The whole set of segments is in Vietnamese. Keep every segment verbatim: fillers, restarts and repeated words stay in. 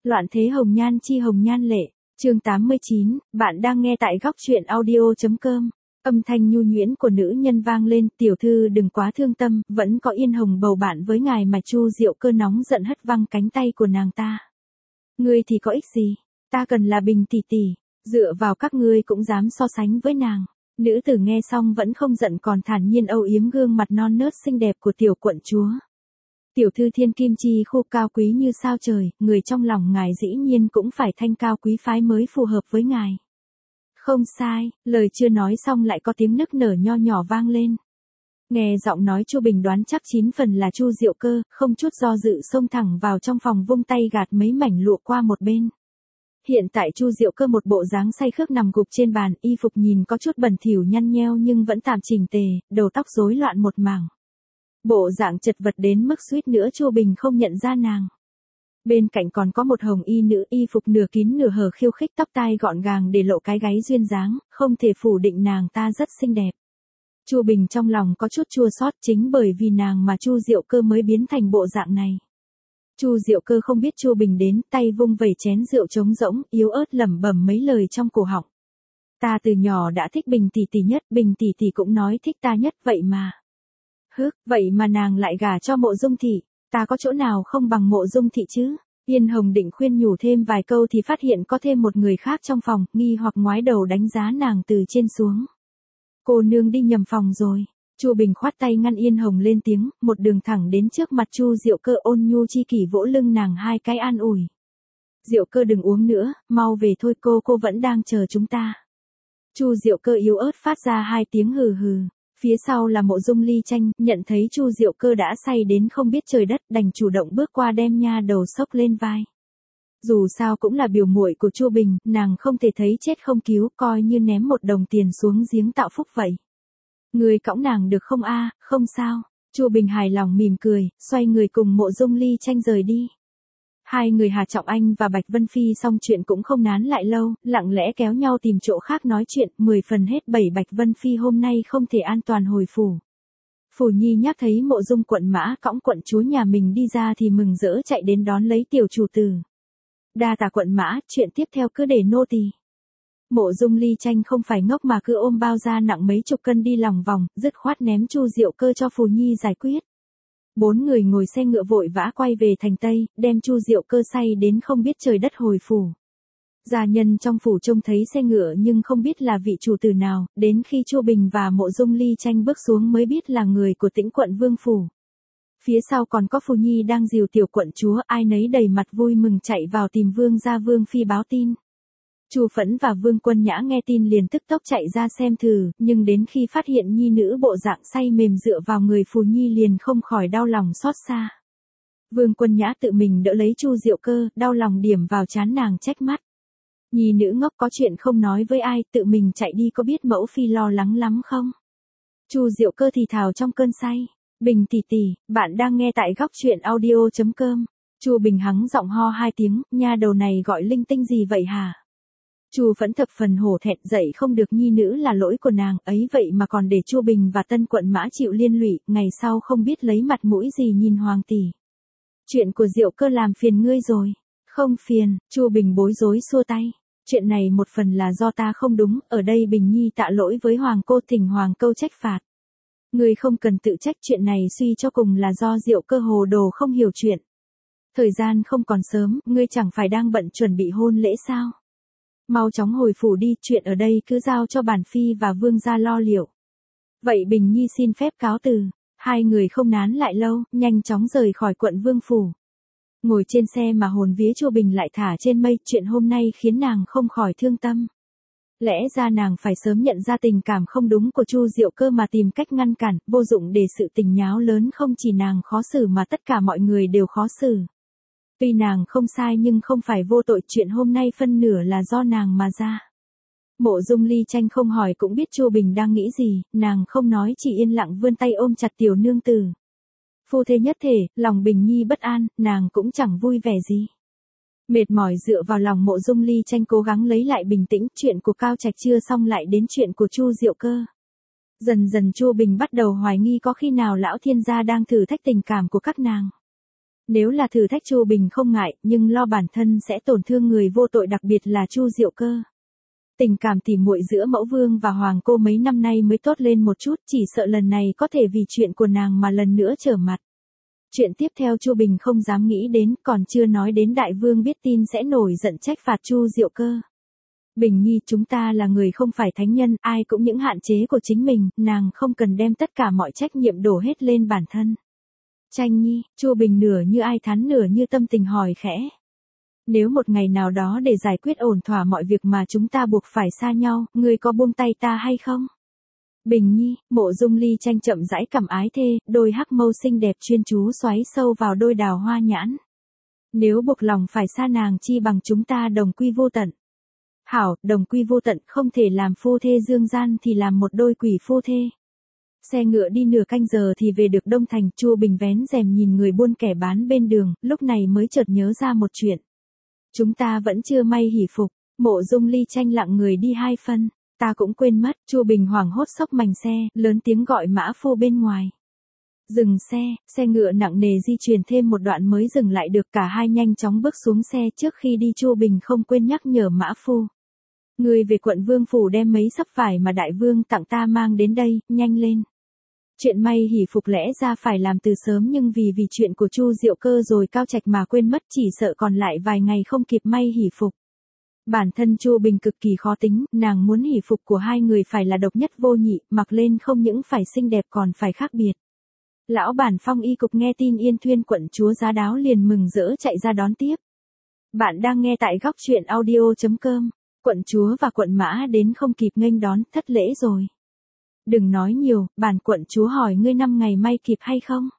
Loạn thế hồng nhan chi hồng nhan lệ, chương tám mươi chín, bạn đang nghe tại góc truyện audio.com. Âm thanh nhu nhuyễn của nữ nhân vang lên, tiểu thư đừng quá thương tâm, vẫn có Yên Hồng bầu bạn với ngài mà. Chu Diệu Cơ nóng giận hất văng cánh tay của nàng ta. Ngươi thì có ích gì, ta cần là Bình tỷ tỷ, dựa vào các ngươi cũng dám so sánh với nàng. Nữ tử nghe xong vẫn không giận còn thản nhiên âu yếm gương mặt non nớt xinh đẹp của tiểu quận chúa. Tiểu thư thiên kim chi khu cao quý như sao trời, người trong lòng ngài dĩ nhiên cũng phải thanh cao quý phái mới phù hợp với ngài. Không sai, lời chưa nói xong lại có tiếng nức nở nho nhỏ vang lên. Nghe giọng nói Chu Bình đoán chắc chín phần là Chu Diệu Cơ, không chút do dự xông thẳng vào trong phòng vung tay gạt mấy mảnh lụa qua một bên. Hiện tại Chu Diệu Cơ một bộ dáng say khướt nằm gục trên bàn, y phục nhìn có chút bẩn thỉu nhăn nheo nhưng vẫn tạm chỉnh tề, đầu tóc rối loạn một mảng. Bộ dạng chật vật đến mức suýt nữa Chu Bình không nhận ra nàng. Bên cạnh còn có một hồng y nữ, y phục nửa kín nửa hở khiêu khích, tóc tai gọn gàng để lộ cái gáy duyên dáng, không thể phủ định nàng ta rất xinh đẹp. Chu Bình trong lòng có chút chua xót, chính bởi vì nàng mà Chu Diệu Cơ mới biến thành bộ dạng này. Chu Diệu Cơ không biết Chu Bình đến, tay vung vẩy chén rượu trống rỗng, yếu ớt lẩm bẩm mấy lời trong cổ họng. Ta từ nhỏ đã thích Bình tỷ tỷ nhất, Bình tỷ tỷ cũng nói thích ta nhất, vậy mà. Hứ, vậy mà nàng lại gả cho Mộ Dung thị, ta có chỗ nào không bằng Mộ Dung thị chứ? Yên Hồng định khuyên nhủ thêm vài câu thì phát hiện có thêm một người khác trong phòng, nghi hoặc ngoái đầu đánh giá nàng từ trên xuống. Cô nương đi nhầm phòng rồi. Chu Bình khoát tay ngăn Yên Hồng lên tiếng, một đường thẳng đến trước mặt Chu Diệu Cơ, ôn nhu chi kỷ vỗ lưng nàng hai cái an ủi. Diệu Cơ đừng uống nữa, mau về thôi, cô cô vẫn đang chờ chúng ta. Chu Diệu Cơ yếu ớt phát ra hai tiếng hừ hừ. Phía sau là Mộ Dung Ly Tranh, nhận thấy Chu Diệu Cơ đã say đến không biết trời đất, đành chủ động bước qua đem nha đầu xốc lên vai. Dù sao cũng là biểu muội của Chu Bình, nàng không thể thấy chết không cứu, coi như ném một đồng tiền xuống giếng tạo phúc vậy. Người cõng nàng được không a? Không sao. Chu Bình hài lòng mỉm cười, xoay người cùng Mộ Dung Ly Tranh rời đi. Hai người Hà Trọng Anh và Bạch Vân Phi xong chuyện cũng không nán lại lâu, lặng lẽ kéo nhau tìm chỗ khác nói chuyện, mười phần hết bảy Bạch Vân Phi hôm nay không thể an toàn hồi phủ. Phủ Nhi nhắc thấy Mộ Dung quận mã cõng quận chúa nhà mình đi ra thì mừng rỡ chạy đến đón lấy tiểu chủ tử. Đa tạ quận mã, chuyện tiếp theo cứ để nô tỳ. Mộ Dung Ly Tranh không phải ngốc mà cứ ôm bao da nặng mấy chục cân đi lòng vòng, dứt khoát ném Chu Diệu Cơ cho Phủ Nhi giải quyết. Bốn người ngồi xe ngựa vội vã quay về thành Tây, đem Chu Diệu Cơ say đến không biết trời đất hồi phủ. Gia nhân trong phủ trông thấy xe ngựa nhưng không biết là vị chủ tử nào, đến khi Chu Bình và Mộ Dung Ly Tranh bước xuống mới biết là người của Tĩnh quận Vương phủ. Phía sau còn có Phù Nhi đang dìu tiểu quận chúa, ai nấy đầy mặt vui mừng chạy vào tìm Vương gia Vương phi báo tin. Chu Phẫn và Vương Quân Nhã nghe tin liền tức tốc chạy ra xem thử, nhưng đến khi phát hiện nhi nữ bộ dạng say mềm dựa vào người Phù Nhi liền không khỏi đau lòng xót xa. Vương Quân Nhã tự mình đỡ lấy Chu Diệu Cơ, đau lòng điểm vào trán nàng trách mắt. Nhi nữ ngốc có chuyện không nói với ai, tự mình chạy đi có biết mẫu phi lo lắng lắm không? Chu Diệu Cơ thì thào trong cơn say. Bình tỷ tỷ, bạn đang nghe tại góc truyện audio.com. Chu Bình hắng giọng ho hai tiếng, nha đầu này gọi linh tinh gì vậy hả? Chu Phẫn thập phần hổ thẹn, dậy không được nhi nữ là lỗi của nàng, ấy vậy mà còn để Chu Bình và Tân quận mã chịu liên lụy, ngày sau không biết lấy mặt mũi gì nhìn hoàng tỷ. Chuyện của Diệu Cơ làm phiền ngươi rồi. Không phiền, Chu Bình bối rối xua tay. Chuyện này một phần là do ta không đúng, ở đây Bình Nhi tạ lỗi với hoàng cô, thỉnh hoàng câu trách phạt. Ngươi không cần tự trách, chuyện này suy cho cùng là do Diệu Cơ hồ đồ không hiểu chuyện. Thời gian không còn sớm, ngươi chẳng phải đang bận chuẩn bị hôn lễ sao? Mau chóng hồi phủ đi, chuyện ở đây cứ giao cho bản phi và Vương gia lo liệu. Vậy Bình Nhi xin phép cáo từ. Hai người không nán lại lâu, nhanh chóng rời khỏi quận Vương phủ. Ngồi trên xe mà hồn vía Chu Bình lại thả trên mây, chuyện hôm nay khiến nàng không khỏi thương tâm. Lẽ ra nàng phải sớm nhận ra tình cảm không đúng của Chu Diệu Cơ mà tìm cách ngăn cản, vô dụng để sự tình nháo lớn, không chỉ nàng khó xử mà tất cả mọi người đều khó xử. Tuy nàng không sai nhưng không phải vô tội, chuyện hôm nay phân nửa là do nàng mà ra. Mộ Dung Ly Tranh không hỏi cũng biết Chu Bình đang nghĩ gì, nàng không nói chỉ yên lặng vươn tay ôm chặt tiểu nương tử. Phu thê nhất thể, lòng Bình Nhi bất an, nàng cũng chẳng vui vẻ gì. Mệt mỏi dựa vào lòng Mộ Dung Ly Tranh cố gắng lấy lại bình tĩnh, chuyện của Cao Trạch chưa xong lại đến chuyện của Chu Diệu Cơ. Dần dần Chu Bình bắt đầu hoài nghi có khi nào lão thiên gia đang thử thách tình cảm của các nàng. Nếu là thử thách Chu Bình không ngại, nhưng lo bản thân sẽ tổn thương người vô tội, đặc biệt là Chu Diệu Cơ. Tình cảm tỉ muội giữa Mẫu Vương và Hoàng cô mấy năm nay mới tốt lên một chút, chỉ sợ lần này có thể vì chuyện của nàng mà lần nữa trở mặt. Chuyện tiếp theo Chu Bình không dám nghĩ đến, còn chưa nói đến Đại Vương biết tin sẽ nổi giận trách phạt Chu Diệu Cơ. Bình Nhi, chúng ta là người không phải thánh nhân, ai cũng những hạn chế của chính mình, nàng không cần đem tất cả mọi trách nhiệm đổ hết lên bản thân. Tranh Nhi, Chu Bình nửa như ai thán nửa như tâm tình hỏi khẽ. Nếu một ngày nào đó để giải quyết ổn thỏa mọi việc mà chúng ta buộc phải xa nhau, ngươi có buông tay ta hay không? Bình Nhi, Mộ Dung Ly Tranh chậm rãi cảm ái thê, đôi hắc mâu xinh đẹp chuyên chú xoáy sâu vào đôi đào hoa nhãn. Nếu buộc lòng phải xa nàng chi bằng chúng ta đồng quy vô tận. Hảo, đồng quy vô tận, không thể làm phu thê dương gian thì làm một đôi quỷ phu thê. Xe ngựa đi nửa canh giờ thì về được Đông Thành, Chu Bình vén rèm nhìn người buôn kẻ bán bên đường, lúc này mới chợt nhớ ra một chuyện. Chúng ta vẫn chưa may hỷ phục, Mộ Dung Ly Tranh lặng người đi hai phân, ta cũng quên mất, Chu Bình hoảng hốt xốc mành xe, lớn tiếng gọi mã phu bên ngoài. Dừng xe, xe ngựa nặng nề di chuyển thêm một đoạn mới dừng lại được, cả hai nhanh chóng bước xuống xe. Trước khi đi Chu Bình không quên nhắc nhở mã phu. Người về quận Vương Phủ đem mấy sấp vải mà Đại Vương tặng ta mang đến đây, nhanh lên. Chuyện may hỷ phục lẽ ra phải làm từ sớm, nhưng vì vì chuyện của Chu Diệu Cơ rồi Cao Trạch mà quên mất, chỉ sợ còn lại vài ngày không kịp may hỷ phục. Bản thân Chu Bình cực kỳ khó tính, nàng muốn hỷ phục của hai người phải là độc nhất vô nhị, mặc lên không những phải xinh đẹp còn phải khác biệt. Lão bản Phong y cục nghe tin Yên Thuyên quận chúa Giá Đáo liền mừng rỡ chạy ra đón tiếp. Bạn đang nghe tại góc truyện audio chấm com. Quận chúa và quận mã đến không kịp nghênh đón, thất lễ rồi. Đừng nói nhiều, bản quận chúa hỏi ngươi năm ngày may kịp hay không?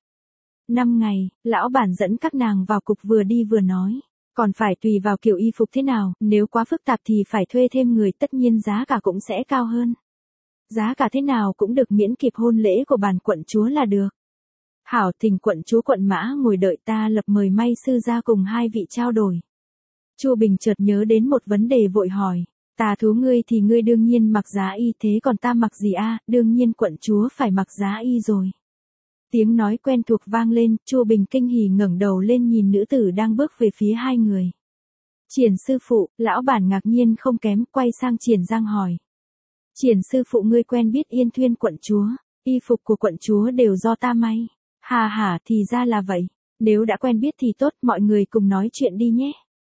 Năm ngày, lão bản dẫn các nàng vào cục vừa đi vừa nói. Còn phải tùy vào kiểu y phục thế nào, nếu quá phức tạp thì phải thuê thêm người, tất nhiên giá cả cũng sẽ cao hơn. Giá cả thế nào cũng được, miễn kịp hôn lễ của bản quận chúa là được. Hảo, thỉnh quận chúa quận mã ngồi đợi, ta lập mời may sư ra cùng hai vị trao đổi. Chu Bình chợt nhớ đến một vấn đề vội hỏi. Tà thú ngươi thì ngươi đương nhiên mặc giá y, thế còn ta mặc gì a? À? Đương nhiên quận chúa phải mặc giá y rồi. Tiếng nói quen thuộc vang lên, Chu Bình kinh hỉ ngẩng đầu lên nhìn nữ tử đang bước về phía hai người. Triển sư phụ, lão bản ngạc nhiên không kém, quay sang Triển Giang hỏi. Triển sư phụ, ngươi quen biết Yên Thuyên quận chúa, y phục của quận chúa đều do ta may. Hà hà, thì ra là vậy. Nếu đã quen biết thì tốt, mọi người cùng nói chuyện đi nhé.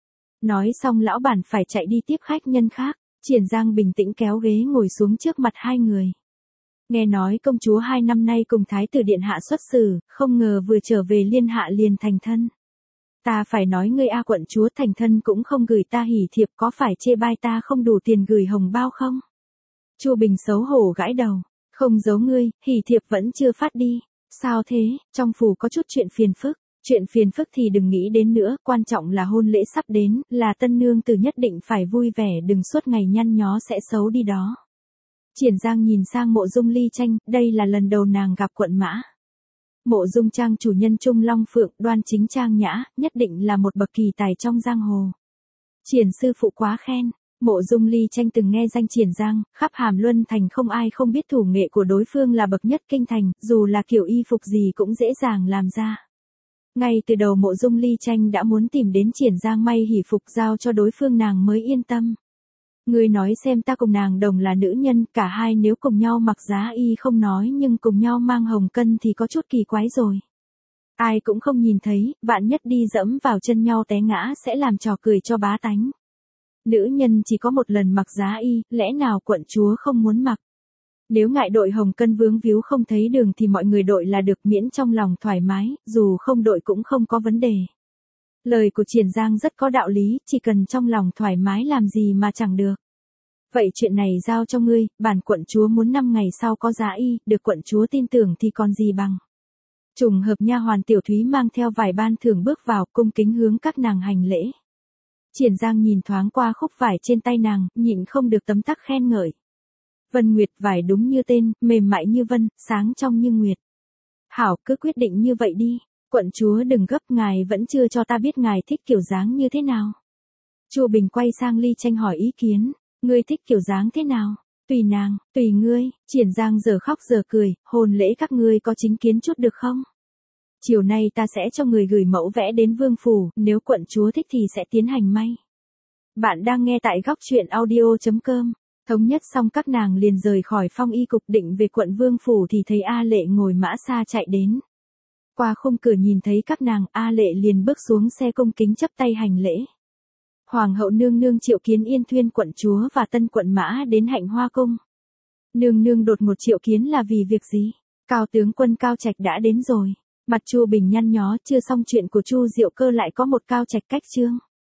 Nói xong lão bản phải chạy đi tiếp khách nhân khác. Triển Giang bình tĩnh kéo ghế ngồi xuống trước mặt hai người. Nghe nói công chúa hai năm nay cùng thái tử điện hạ xuất xử, không ngờ vừa trở về liên hạ liền thành thân. Ta phải nói ngươi a, quận chúa thành thân cũng không gửi ta hỉ thiệp, có phải chê bai ta không đủ tiền gửi hồng bao không? Chu Bình xấu hổ gãi đầu. Không giấu ngươi, hỉ thiệp vẫn chưa phát đi. Sao thế, trong phủ có chút chuyện phiền phức. Chuyện phiền phức thì đừng nghĩ đến nữa, quan trọng là hôn lễ sắp đến, là tân nương tử nhất định phải vui vẻ, đừng suốt ngày nhăn nhó sẽ xấu đi đó. Triển Giang nhìn sang Mộ Dung Ly Tranh, đây là lần đầu nàng gặp quận mã. Mộ Dung Trang chủ nhân Trung Long Phượng, đoan chính trang nhã, nhất định là một bậc kỳ tài trong giang hồ. Triển sư phụ quá khen. Mộ Dung Ly Tranh từng nghe danh Triển Giang, khắp Hàm Luân thành không ai không biết thủ nghệ của đối phương là bậc nhất kinh thành, dù là kiểu y phục gì cũng dễ dàng làm ra. Ngay từ đầu Mộ Dung Ly Tranh đã muốn tìm đến Triển Giang may hỷ phục giao cho đối phương, nàng mới yên tâm. Ngươi nói xem, ta cùng nàng đồng là nữ nhân, cả hai nếu cùng nhau mặc giá y không nói, nhưng cùng nhau mang hồng cân thì có chút kỳ quái rồi. Ai cũng không nhìn thấy, vạn nhất đi dẫm vào chân nhau té ngã sẽ làm trò cười cho bá tánh. Nữ nhân chỉ có một lần mặc giá y, lẽ nào quận chúa không muốn mặc? Nếu ngại đội hồng cân vướng víu không thấy đường thì mọi người đội là được, miễn trong lòng thoải mái, dù không đội cũng không có vấn đề. Lời của Triển Giang rất có đạo lý, chỉ cần trong lòng thoải mái làm gì mà chẳng được. Vậy chuyện này giao cho ngươi, bản quận chúa muốn năm ngày sau có giá y, được quận chúa tin tưởng thì còn gì bằng. Trùng hợp nha hoàn Tiểu Thúy mang theo vải ban thưởng bước vào, cung kính hướng các nàng hành lễ. Triển Giang nhìn thoáng qua khúc vải trên tay nàng, nhịn không được tấm tắc khen ngợi. Vân Nguyệt vải đúng như tên, mềm mại như vân, sáng trong như nguyệt. Hảo, cứ quyết định như vậy đi. Quận chúa đừng gấp, ngài vẫn chưa cho ta biết ngài thích kiểu dáng như thế nào. Chu Bình quay sang Ly Tranh hỏi ý kiến. Ngươi thích kiểu dáng thế nào? Tùy nàng, tùy ngươi. Triển Giang giờ khóc giờ cười, hôn lễ các ngươi có chính kiến chút được không? Chiều nay ta sẽ cho người gửi mẫu vẽ đến vương phủ, nếu quận chúa thích thì sẽ tiến hành may. Bạn đang nghe tại góc truyện audio chấm com. Thống nhất xong các nàng liền rời khỏi Phong Y cục định về quận vương phủ thì thấy A Lệ ngồi mã xa chạy đến. Qua khung cửa nhìn thấy các nàng, A Lệ liền bước xuống xe cung kính chắp tay hành lễ. Hoàng hậu nương nương triệu kiến Yên Thuyên quận chúa và tân quận mã đến Hạnh Hoa cung. Nương nương đột một triệu kiến là vì việc gì? Cao tướng quân Cao Trạch đã đến rồi. Mặt Chu Bình nhăn nhó, chưa xong chuyện của Chu Diệu Cơ lại có một Cao Trạch cách trương.